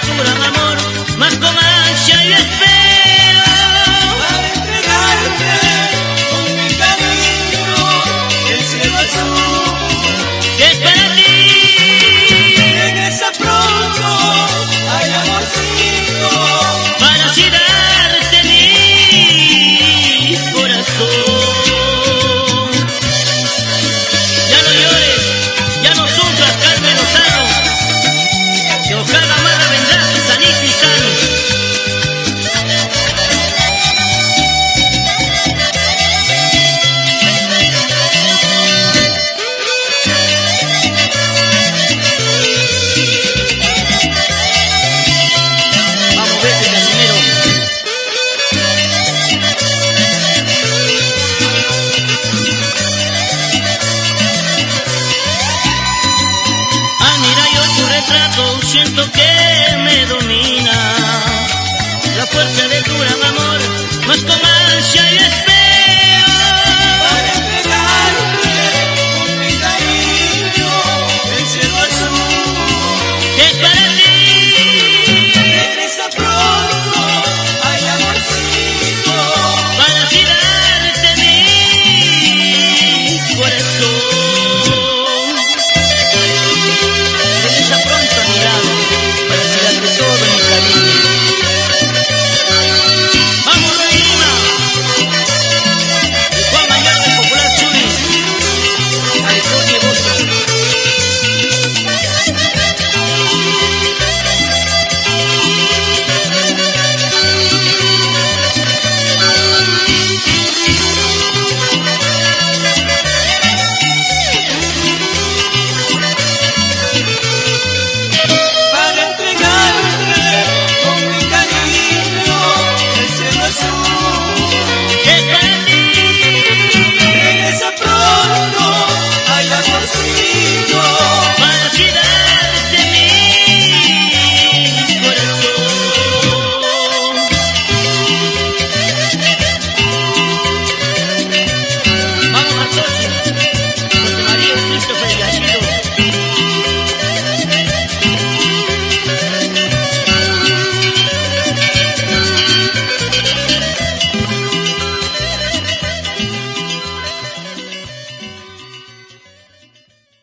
tu gran amor, más con ansia yo espero. Para entregarte con mi cariño el cielo azul Que es para ti. regresa pronto, ay amorcito, Para así darte mi corazón. Ya no llores, ya no sufras, Carmen Lozano, que ojalá Mara vendrá sanito y sano. Vamos, vete, Casimiro. Al mirar yo tu retrato siento